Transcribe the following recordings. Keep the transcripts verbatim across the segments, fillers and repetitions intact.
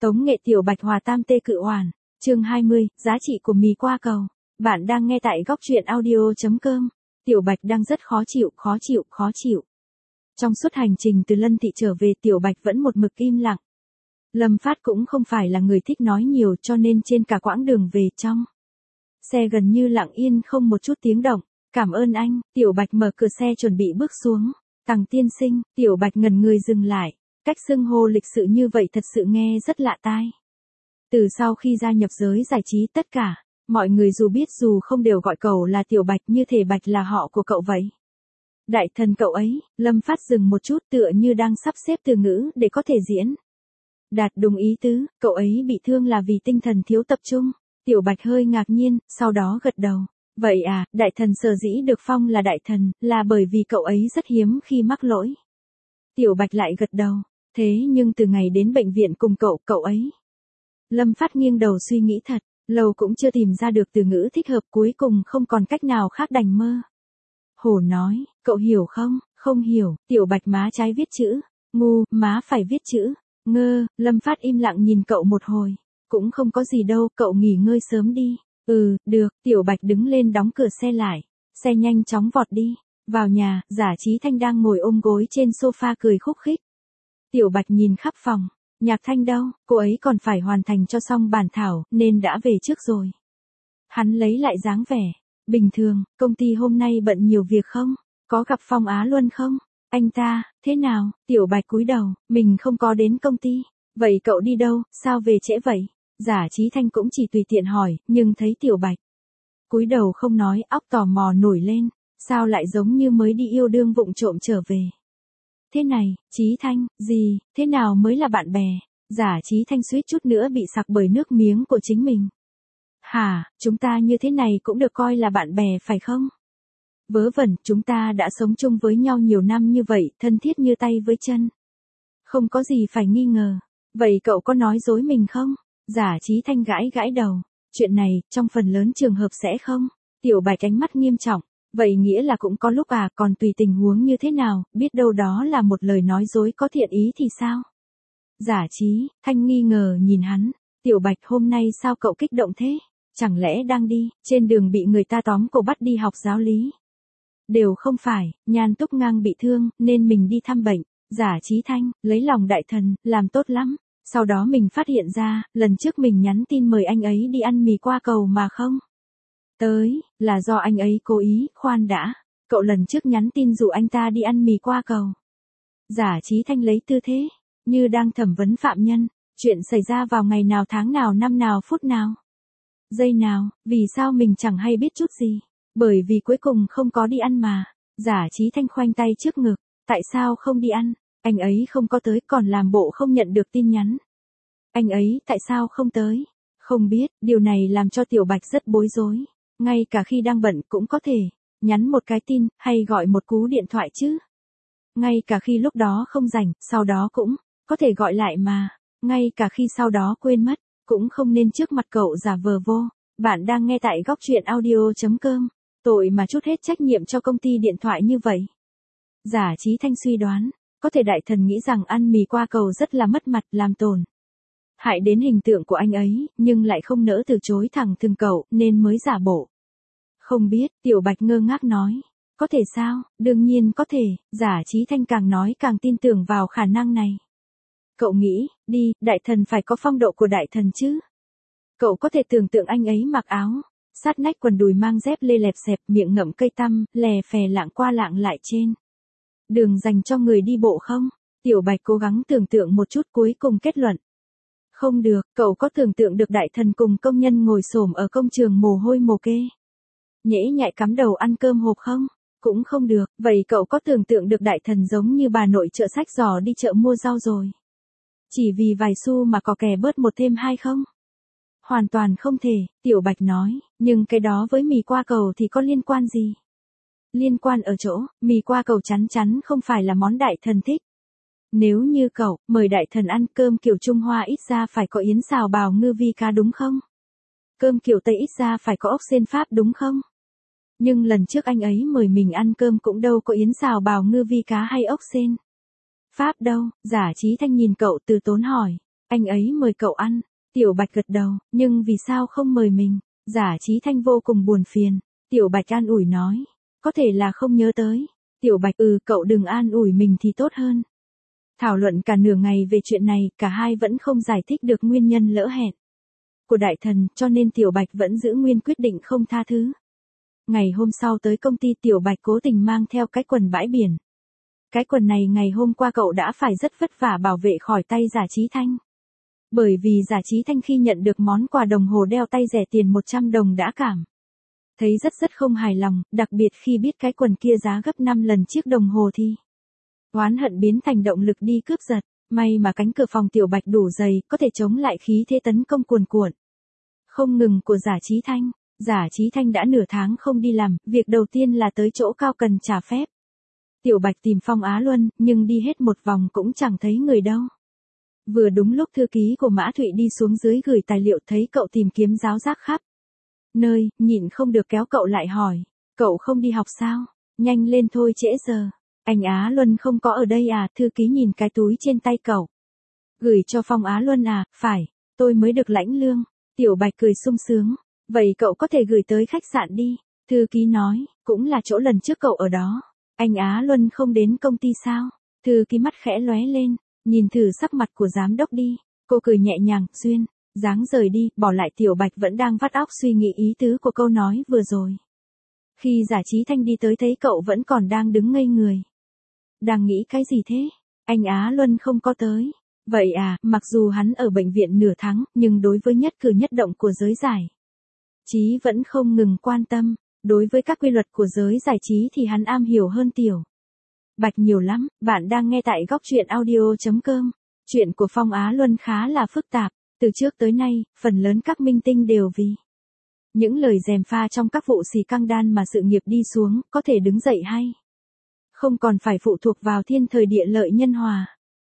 Tống nghệ Tiểu Bạch hòa tam tê cự hoàn. Chương hai mươi, giá trị của mì qua cầu. Bạn đang nghe tại góc truyện audio chấm com. Tiểu Bạch đang rất khó chịu, khó chịu, khó chịu. Trong suốt hành trình từ Lân Thị trở về, Tiểu Bạch vẫn một mực im lặng. Lâm Phát cũng không phải là người thích nói nhiều, cho nên trên cả quãng đường về trong xe gần như lặng yên không một chút tiếng động. Cảm ơn anh. Tiểu Bạch mở cửa xe chuẩn bị bước xuống. Tằng tiên sinh. Tiểu Bạch ngẩn người dừng lại. Cách xưng hô lịch sự như vậy thật sự nghe rất lạ tai. Từ sau khi gia nhập giới giải trí, tất cả mọi người dù biết dù không đều gọi cậu là Tiểu Bạch, như thể Bạch là họ của cậu vậy. Đại thần cậu ấy. Lâm Phát dừng một chút, tựa như đang sắp xếp từ ngữ để có thể diễn đạt đúng ý tứ. Cậu ấy bị thương là vì tinh thần thiếu tập trung. Tiểu Bạch hơi ngạc nhiên, sau đó gật đầu. Vậy à, đại thần sở dĩ được phong là đại thần, là bởi vì cậu ấy rất hiếm khi mắc lỗi. Tiểu Bạch lại gật đầu. Thế nhưng từ ngày đến bệnh viện cùng cậu, cậu ấy. Lâm Phát nghiêng đầu suy nghĩ thật, lâu cũng chưa tìm ra được từ ngữ thích hợp, cuối cùng không còn cách nào khác đành mơ hồ nói, cậu hiểu không? Không hiểu. Tiểu Bạch má trái viết chữ, ngu, má phải viết chữ, ngơ. Lâm Phát im lặng nhìn cậu một hồi. Cũng không có gì đâu, cậu nghỉ ngơi sớm đi. Ừ, được. Tiểu Bạch đứng lên đóng cửa xe lại. Xe nhanh chóng vọt đi. Vào nhà, Giả Chí Thanh đang ngồi ôm gối trên sofa cười khúc khích. Tiểu Bạch nhìn khắp phòng. Nhạc Thanh đâu? Cô ấy còn phải hoàn thành cho xong bản thảo, nên đã về trước rồi. Hắn lấy lại dáng vẻ bình thường. Công ty hôm nay bận nhiều việc không? Có gặp Phong Á Luân không? Anh ta, thế nào? Tiểu Bạch cúi đầu, mình không có đến công ty. Vậy cậu đi đâu, sao về trễ vậy? Giả Chí Thanh cũng chỉ tùy tiện hỏi, nhưng thấy Tiểu Bạch cúi đầu không nói, óc tò mò nổi lên. Sao lại giống như mới đi yêu đương vụng trộm trở về? Thế này, Chí Thanh, gì, thế nào mới là bạn bè? Giả Chí Thanh suýt chút nữa bị sặc bởi nước miếng của chính mình. Hả, chúng ta như thế này cũng được coi là bạn bè phải không? Vớ vẩn, chúng ta đã sống chung với nhau nhiều năm như vậy, thân thiết như tay với chân. Không có gì phải nghi ngờ. Vậy cậu có nói dối mình không? Giả Chí Thanh gãi gãi đầu. Chuyện này, trong phần lớn trường hợp sẽ không. Tiểu Bạch ánh mắt nghiêm trọng. Vậy nghĩa là cũng có lúc à, còn tùy tình huống như thế nào, biết đâu đó là một lời nói dối có thiện ý thì sao? Giả Chí Thanh nghi ngờ nhìn hắn. Tiểu Bạch, hôm nay sao cậu kích động thế? Chẳng lẽ đang đi, trên đường bị người ta tóm cổ bắt đi học giáo lý? Đều không phải, Nhan Túc Ngang bị thương, nên mình đi thăm bệnh. Giả Chí Thanh, lấy lòng đại thần, làm tốt lắm. Sau đó mình phát hiện ra, lần trước mình nhắn tin mời anh ấy đi ăn mì qua cầu mà không tới, là do anh ấy cố ý. Khoan đã, cậu lần trước nhắn tin dụ anh ta đi ăn mì qua cầu. Giả Chí Thanh lấy tư thế như đang thẩm vấn phạm nhân. Chuyện xảy ra vào ngày nào, tháng nào, năm nào, phút nào, giây nào? Vì sao mình chẳng hay biết chút gì? Bởi vì cuối cùng không có đi ăn mà. Giả Chí Thanh khoanh tay trước ngực. Tại sao không đi ăn? Anh ấy không có tới, còn làm bộ không nhận được tin nhắn. Anh ấy tại sao không tới? Không biết. Điều này làm cho Tiểu Bạch rất bối rối. Ngay cả khi đang bận cũng có thể nhắn một cái tin, hay gọi một cú điện thoại chứ. Ngay cả khi lúc đó không rảnh, sau đó cũng có thể gọi lại mà. Ngay cả khi sau đó quên mất, cũng không nên trước mặt cậu giả vờ vô. Bạn đang nghe tại góc truyện audio chấm com. Tội mà trút hết trách nhiệm cho công ty điện thoại như vậy. Giả Chí Thanh suy đoán, có thể đại thần nghĩ rằng ăn mì qua cầu rất là mất mặt, làm tổn hại đến hình tượng của anh ấy, nhưng lại không nỡ từ chối thẳng thừng cậu, nên mới giả bộ không biết. Tiểu Bạch ngơ ngác nói, có thể sao? Đương nhiên có thể. Giả Chí Thanh càng nói càng tin tưởng vào khả năng này. Cậu nghĩ, đi, đại thần phải có phong độ của đại thần chứ. Cậu có thể tưởng tượng anh ấy mặc áo sát nách, quần đùi, mang dép lê lẹp xẹp, miệng ngậm cây tăm, lè phè lạng qua lạng lại trên đường dành cho người đi bộ không? Tiểu Bạch cố gắng tưởng tượng một chút, cuối cùng kết luận. Không được. Cậu có tưởng tượng được đại thần cùng công nhân ngồi xổm ở công trường mồ hôi mồ kê, nhễ nhại cắm đầu ăn cơm hộp không? Cũng không được. Vậy cậu có tưởng tượng được đại thần giống như bà nội chợ sách giò đi chợ mua rau rồi chỉ vì vài xu mà có kè bớt một thêm hai không? Hoàn toàn không thể. Tiểu Bạch nói, nhưng cái đó với mì qua cầu thì có liên quan gì? Liên quan ở chỗ, mì qua cầu chắn chắn không phải là món đại thần thích. Nếu như cậu mời đại thần ăn cơm kiểu Trung Hoa ít ra phải có yến xào bào ngư vi cá đúng không? Cơm kiểu Tây ít ra phải có ốc sên Pháp đúng không? Nhưng lần trước anh ấy mời mình ăn cơm cũng đâu có yến xào bào ngư vi cá hay ốc sên Pháp đâu. Giả Chí Thanh nhìn cậu từ tốn hỏi. Anh ấy mời cậu ăn. Tiểu Bạch gật đầu, nhưng vì sao không mời mình? Giả Chí Thanh vô cùng buồn phiền. Tiểu Bạch an ủi nói, có thể là không nhớ tới. Tiểu Bạch, ừ, cậu đừng an ủi mình thì tốt hơn. Thảo luận cả nửa ngày về chuyện này, cả hai vẫn không giải thích được nguyên nhân lỡ hẹn của đại thần, cho nên Tiểu Bạch vẫn giữ nguyên quyết định không tha thứ. Ngày hôm sau tới công ty, Tiểu Bạch cố tình mang theo cái quần bãi biển. Cái quần này ngày hôm qua cậu đã phải rất vất vả bảo vệ khỏi tay Giả Chí Thanh. Bởi vì Giả Chí Thanh khi nhận được món quà đồng hồ đeo tay rẻ tiền một trăm đồng đã cảm thấy rất rất không hài lòng, đặc biệt khi biết cái quần kia giá gấp năm lần chiếc đồng hồ thì oán hận biến thành động lực đi cướp giật. May mà cánh cửa phòng Tiểu Bạch đủ dày, có thể chống lại khí thế tấn công cuồn cuộn không ngừng của Giả Chí Thanh. Giả Chí Thanh đã nửa tháng không đi làm, việc đầu tiên là tới chỗ Cao Cần trả phép. Tiểu Bạch tìm Phong Á Luân, nhưng đi hết một vòng cũng chẳng thấy người đâu. Vừa đúng lúc thư ký của Mã Thụy đi xuống dưới gửi tài liệu, thấy cậu tìm kiếm giáo giác khắp nơi, nhịn không được kéo cậu lại hỏi, cậu không đi học sao? Nhanh lên thôi, trễ giờ. Anh Á Luân không có ở đây à? Thư ký nhìn cái túi trên tay cậu. Gửi cho Phong Á Luân à? Phải, tôi mới được lãnh lương. Tiểu Bạch cười sung sướng. Vậy cậu có thể gửi tới khách sạn đi. Thư ký nói, cũng là chỗ lần trước cậu ở đó. Anh Á Luân không đến công ty sao? Thư ký mắt khẽ lóe lên, nhìn thử sắc mặt của giám đốc đi. Cô cười nhẹ nhàng, duyên, dáng rời đi, bỏ lại Tiểu Bạch vẫn đang vắt óc suy nghĩ ý tứ của câu nói vừa rồi. Khi Giả Chí Thanh đi tới thấy cậu vẫn còn đang đứng ngây người. Đang nghĩ cái gì thế? Anh Á Luân không có tới. Vậy à, mặc dù hắn ở bệnh viện nửa tháng, nhưng đối với nhất cử nhất động của giới giải trí vẫn không ngừng quan tâm. Đối với các quy luật của giới giải trí thì hắn am hiểu hơn Tiểu Bạch nhiều lắm. Bạn đang nghe tại góc truyện audio chấm com. Chuyện của Phong Á Luân khá là phức tạp. Từ trước tới nay, phần lớn các minh tinh đều vì những lời gièm pha trong các vụ xì căng đan mà sự nghiệp đi xuống, có thể đứng dậy hay không còn phải phụ thuộc vào thiên thời địa lợi nhân hòa.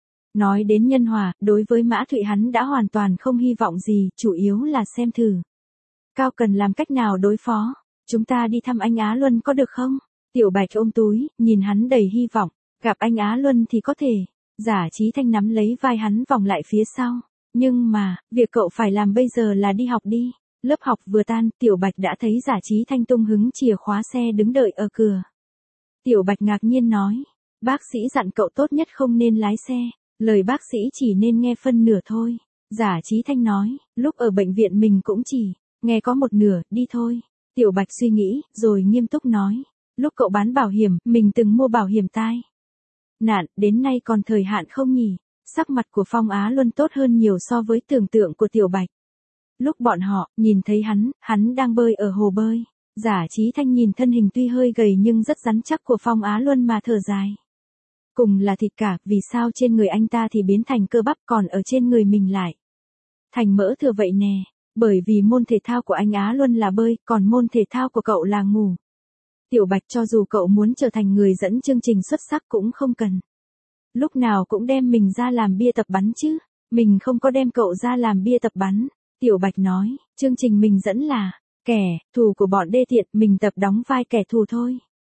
Nói đến nhân hòa, đối với Mã Thụy hắn đã hoàn toàn không hy vọng gì, chủ yếu là xem thử Cao Cần làm cách nào đối phó. Chúng ta đi thăm anh Á Luân có được không? Tiểu Bạch ôm túi, nhìn hắn đầy hy vọng. Gặp anh Á Luân thì có thể. Giả Chí Thanh nắm lấy vai hắn vòng lại phía sau. Nhưng mà, việc cậu phải làm bây giờ là đi học đi. Lớp học vừa tan, Tiểu Bạch đã thấy Giả Chí Thanh tung hứng chìa khóa xe đứng đợi ở cửa. Tiểu Bạch ngạc nhiên nói, bác sĩ dặn cậu tốt nhất không nên lái xe. Lời bác sĩ chỉ nên nghe phân nửa thôi. Giả Chí Thanh nói, lúc ở bệnh viện mình cũng chỉ nghe có một nửa, đi thôi. Tiểu Bạch suy nghĩ, rồi nghiêm túc nói, lúc cậu bán bảo hiểm, mình từng mua bảo hiểm tai nạn, đến nay còn thời hạn không nhỉ? Sắc mặt của Phong Á Luân tốt hơn nhiều so với tưởng tượng của Tiểu Bạch. Lúc bọn họ nhìn thấy hắn, hắn đang bơi ở hồ bơi. Giả Chí Thanh nhìn thân hình tuy hơi gầy nhưng rất rắn chắc của Phong Á Luân mà thở dài. Cùng là thịt cả, vì sao trên người anh ta thì biến thành cơ bắp, còn ở trên người mình lại thành mỡ thừa vậy nè? Bởi vì môn thể thao của anh Á Luân là bơi, còn môn thể thao của cậu là ngủ. Tiểu Bạch, cho dù cậu muốn trở thành người dẫn chương trình xuất sắc cũng không cần lúc nào cũng đem mình ra làm bia tập bắn chứ. Mình không có đem cậu ra làm bia tập bắn. Tiểu Bạch nói, chương trình mình dẫn là kẻ thù của bọn đê tiện, mình tập đóng vai kẻ thù thôi.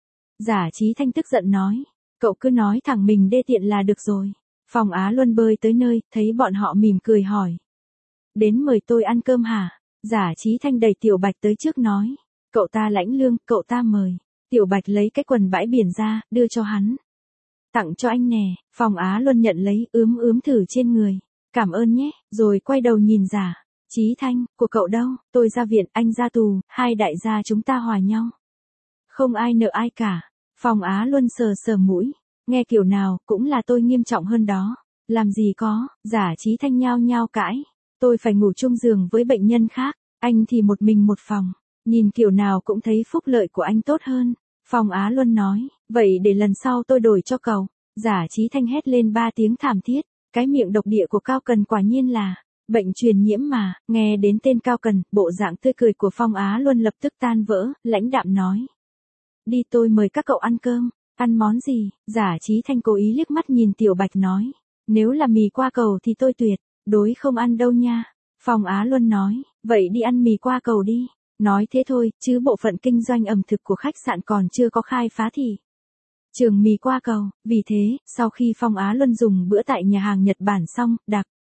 Giả Chí Thanh tức giận nói, cậu cứ nói thẳng mình đê tiện là được rồi. Phong Á Luân bơi tới nơi, thấy bọn họ mỉm cười hỏi, đến mời tôi ăn cơm hả? Giả Chí Thanh đẩy Tiểu Bạch tới trước nói, cậu ta lãnh lương, cậu ta mời. Tiểu Bạch lấy cái quần bãi biển ra, đưa cho hắn. Tặng cho anh nè. Phong Á Luân nhận lấy, ướm ướm thử trên người. Cảm ơn nhé, rồi quay đầu nhìn Giả Chí Thanh, của cậu đâu? Tôi ra viện, anh ra tù, hai đại gia chúng ta hòa nhau. Không ai nợ ai cả. Phong Á Luân sờ sờ mũi, nghe kiểu nào, cũng là tôi nghiêm trọng hơn đó. Làm gì có? Giả Chí Thanh nhao nhao cãi. Tôi phải ngủ chung giường với bệnh nhân khác, anh thì một mình một phòng. Nhìn kiểu nào cũng thấy phúc lợi của anh tốt hơn. Phong Á Luân nói, vậy để lần sau tôi đổi cho cậu. Giả Chí Thanh hét lên ba tiếng thảm thiết. Cái miệng độc địa của Cao Cần quả nhiên là bệnh truyền nhiễm mà. Nghe đến tên Cao Cần, bộ dạng tươi cười của Phong Á Luân lập tức tan vỡ, lãnh đạm nói, đi, tôi mời các cậu ăn cơm. Ăn món gì? Giả Chí Thanh cố ý liếc mắt nhìn Tiểu Bạch nói, nếu là mì qua cầu thì tôi tuyệt đối không ăn đâu nha. Phong Á Luân nói, vậy đi ăn mì qua cầu đi. Nói thế thôi, chứ bộ phận kinh doanh ẩm thực của khách sạn còn chưa có khai phá thì trường mì qua cầu. Vì thế, sau khi Phong Á Luân dùng bữa tại nhà hàng Nhật Bản xong, đặc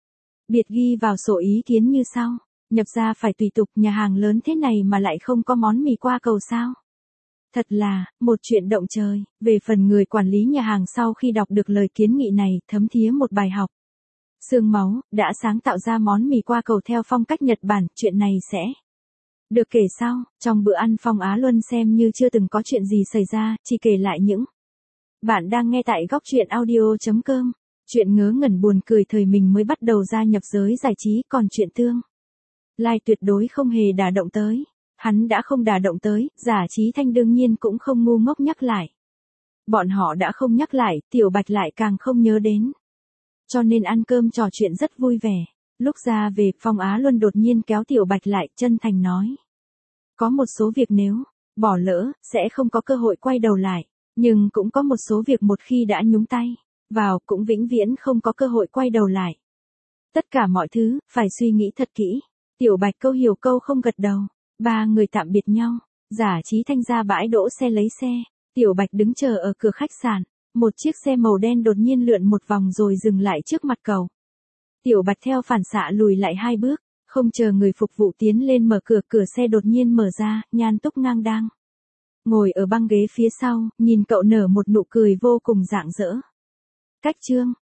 Biệt ghi vào sổ ý kiến như sau. Nhập gia phải tùy tục, nhà hàng lớn thế này mà lại không có món mì qua cầu sao? Thật là, một chuyện động trời. Về phần người quản lý nhà hàng sau khi đọc được lời kiến nghị này, thấm thía một bài học. Xương máu, đã sáng tạo ra món mì qua cầu theo phong cách Nhật Bản, chuyện này sẽ được kể sau. Trong bữa ăn Phong Á Luân xem như chưa từng có chuyện gì xảy ra, chỉ kể lại những. Bạn đang nghe tại góc truyện audio.com. Chuyện ngớ ngẩn buồn cười thời mình mới bắt đầu gia nhập giới giải trí, còn chuyện tương lai tuyệt đối không hề đả động tới. Hắn đã không đả động tới, Giả Chí Thanh đương nhiên cũng không ngu ngốc nhắc lại. Bọn họ đã không nhắc lại, Tiểu Bạch lại càng không nhớ đến. Cho nên ăn cơm trò chuyện rất vui vẻ. Lúc ra về, Phong Á Luân đột nhiên kéo Tiểu Bạch lại, chân thành nói. Có một số việc nếu bỏ lỡ, sẽ không có cơ hội quay đầu lại. Nhưng cũng có một số việc một khi đã nhúng tay vào, cũng vĩnh viễn không có cơ hội quay đầu lại. Tất cả mọi thứ, phải suy nghĩ thật kỹ. Tiểu Bạch câu hiểu câu không gật đầu. Ba người tạm biệt nhau. Giả Chí Thanh ra bãi đỗ xe lấy xe. Tiểu Bạch đứng chờ ở cửa khách sạn. Một chiếc xe màu đen đột nhiên lượn một vòng rồi dừng lại trước mặt cậu. Tiểu Bạch theo phản xạ lùi lại hai bước. Không chờ người phục vụ tiến lên mở cửa, cửa xe đột nhiên mở ra, Nhan Túc ngang đang ngồi ở băng ghế phía sau, nhìn cậu nở một nụ cười vô cùng rạng rỡ. Cách chương